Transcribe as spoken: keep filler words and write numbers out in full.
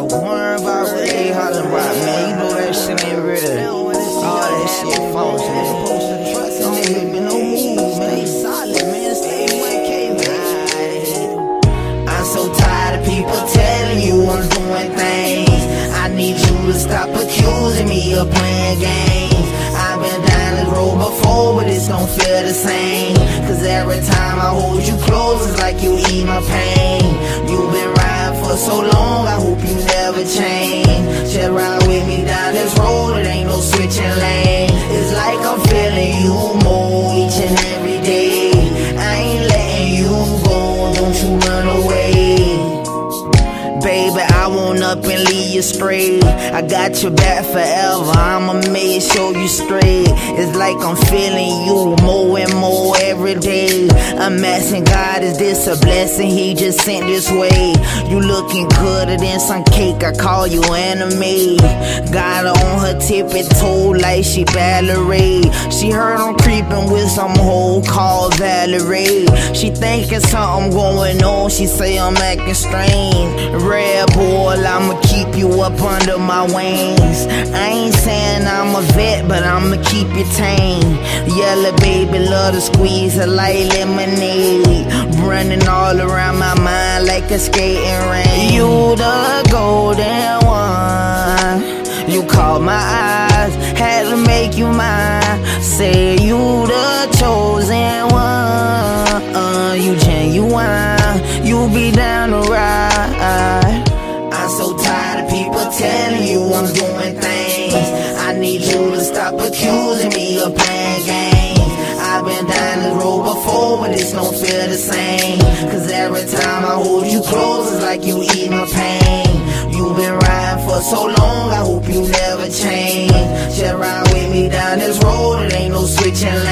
worry about what they hollering about, man. You know that shit ain't real. All that shit false, man. Don't make me no move, man. Stay solid, man. Stay one K, man. I'm so tired of people telling you I'm doing things. I need you to stop accusing me of playing games. I've been down this road before, but it don't feel the same. Cause every time I hold you close, it's like you eat my pain. You've been riding for so long, I hope you never change. Just ride with me down this road, it ain't no switching lanes. It's like I'm feeling you more each and every day. I ain't letting you go, don't you run away. Baby, I won't up and leave you straight. I got your back forever, I'ma make sure you straight. It's like I'm feeling you more and more every day. I'm asking God, is this a blessing he just sent this way? You looking gooder than some cake, I call you anime. Got her on her tippy toe like she Valerie. She heard I'm creeping with some hoe called Valerie. She thinking something going on, she say I'm acting strange. Red Bull, I'ma keep you up under my wings. I ain't saying I'm a vet, but I'ma keep you tame. Yellow baby love to squeeze her like lemonade. Running all around my mind like a skating ring. You the golden one, you caught my eyes, had to make you mine. Say you the chosen one, uh, you genuine, you be down to ride. I'm so tired of people telling you I'm doing things. I need you to stop accusing me of playing games. I've been down this road before, but it don't feel the same. Cause every time I hold you close, it's like you eat my pain. You've been riding for so long, I hope you never change. Just ride with me down this road, it ain't no switching